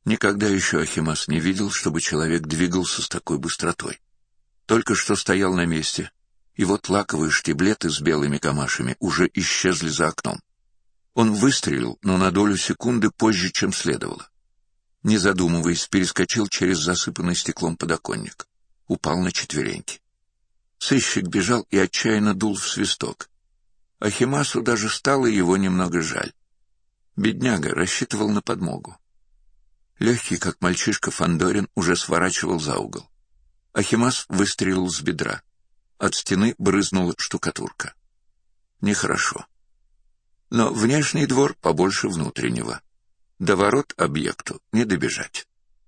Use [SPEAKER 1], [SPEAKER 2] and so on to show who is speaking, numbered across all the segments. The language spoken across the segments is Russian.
[SPEAKER 1] Никогда еще Ахимас не видел, чтобы человек двигался с такой быстротой. Только что стоял на месте, и вот лаковые штиблеты с белыми камашами уже исчезли за окном. Он выстрелил, но на долю секунды позже, чем следовало. Не задумываясь, перескочил через засыпанный стеклом подоконник. Упал на четвереньки. Сыщик бежал и отчаянно дул в свисток. Ахимасу даже стало его немного жаль. Бедняга рассчитывал на подмогу. Легкий, как мальчишка, Фандорин уже сворачивал за угол. Ахимас выстрелил с бедра. От стены брызнула штукатурка. Нехорошо. Но внешний двор побольше внутреннего. До ворот объекту не добежать.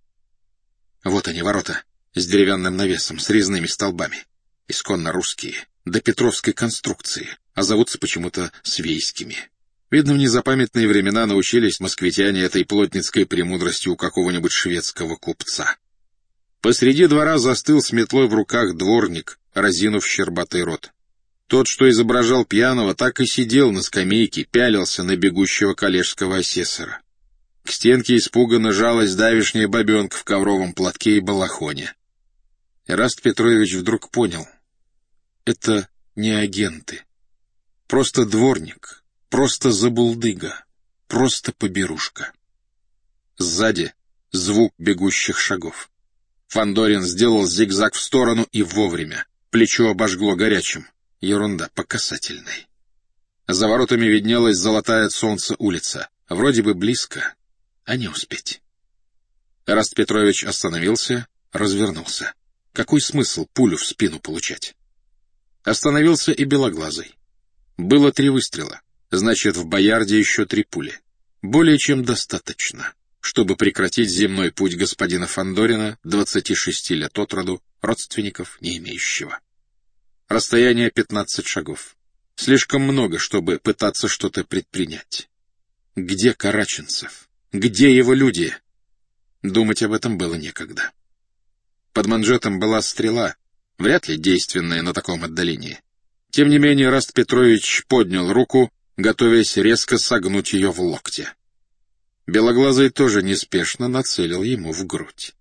[SPEAKER 2] Вот они, ворота, с деревянным навесом, с резными столбами. Исконно русские, до петровской конструкции, а зовутся почему-то свейскими. Видно, в незапамятные времена научились москвитяне этой плотницкой премудрости у какого-нибудь шведского купца. Посреди двора застыл с метлой в руках дворник, разинув щербатый рот. Тот, что изображал пьяного, так и сидел на скамейке, пялился на бегущего коллежского асессора. К стенке испуганно жалась давешняя бабенка в ковровом платке и балахоне. Эраст Петрович вдруг понял. Это не агенты. Просто дворник, просто забулдыга, просто поберушка. Сзади звук бегущих шагов. Фандорин сделал зигзаг в сторону и вовремя. Плечо обожгло горячим. Ерунда, по касательной. За воротами виднелась золотая от солнца улица. Вроде бы близко, а не успеть. Эраст Петрович остановился, развернулся. Какой смысл пулю в спину получать? Остановился и Белоглазый. Было 3 выстрела. Значит, в Боярде еще 3 пули. Более чем достаточно, чтобы прекратить земной путь господина Фандорина, 26 лет от роду, родственников не имеющего. Расстояние 15 шагов. Слишком много, чтобы пытаться что-то предпринять. Где Караченцев? Где его люди? Думать об этом было некогда. Под манжетом была стрела, вряд ли действенная на таком отдалении. Тем не менее, Эраст Петрович поднял руку, готовясь резко согнуть ее в локте. Белоглазый тоже неспешно нацелил ему в грудь.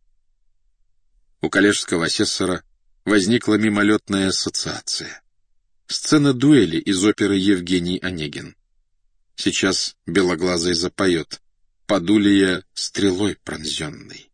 [SPEAKER 2] У коллежского асессора возникла мимолетная ассоциация. Сцена дуэли из оперы «Евгений Онегин». Сейчас Белоглазый запоет «Подулия стрелой пронзенной».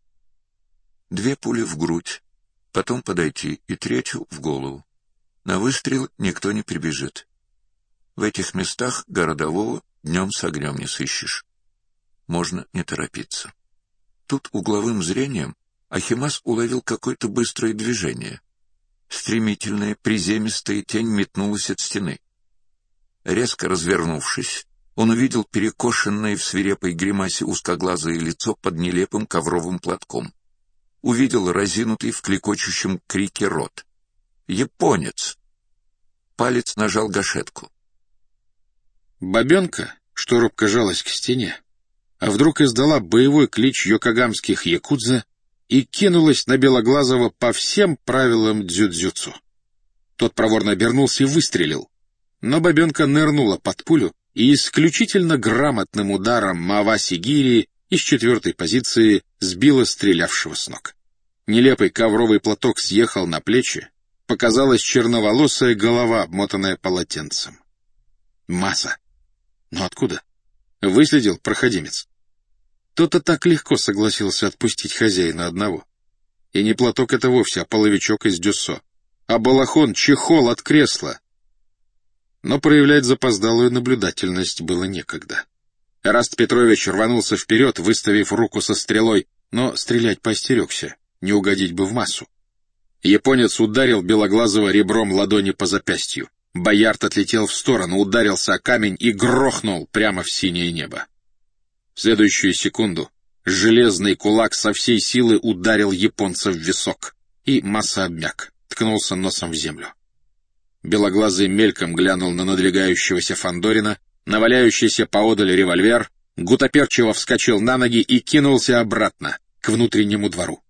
[SPEAKER 1] 2 пули в грудь, потом подойти и 3 в голову. На выстрел никто не прибежит. В этих местах городового днем с огнем не сыщешь. Можно не торопиться. Тут угловым зрением Ахимас уловил какое-то быстрое движение. Стремительная, приземистая тень метнулась от стены. Резко развернувшись, он увидел перекошенное в свирепой гримасе узкоглазое лицо под нелепым ковровым платком. Увидел разинутый в клекочущем крике рот. «Японец!» Палец нажал гашетку.
[SPEAKER 2] Бабенка, что робко жалась к стене, а вдруг издала боевой клич йокогамских якудза и кинулась на Белоглазого по всем правилам дзюдзюцу. Тот проворно обернулся и выстрелил, но бабенка нырнула под пулю и исключительно грамотным ударом Маваси-гири из 4-й позиции сбила стрелявшего с ног. Нелепый ковровый платок съехал на плечи, показалась черноволосая голова, обмотанная полотенцем. Масса. Но откуда? Выследил проходимец. Кто-то так легко согласился отпустить хозяина одного. И не платок это вовсе, а половичок из дюссо. А балахон — чехол от кресла. Но проявлять запоздалую наблюдательность было некогда. Эраст Петрович рванулся вперед, выставив руку со стрелой, но стрелять поостерегся, не угодить бы в массу. Японец ударил Белоглазого ребром ладони по запястью. Боярд отлетел в сторону, ударился о камень и грохнул прямо в синее небо. В следующую секунду железный кулак со всей силы ударил японца в висок, и Масса обмяк, ткнулся носом в землю. Белоглазый мельком глянул на надвигающегося Фандорина, на валяющийся поодаль револьвер, гутоперчиво вскочил на ноги и кинулся обратно, к внутреннему двору.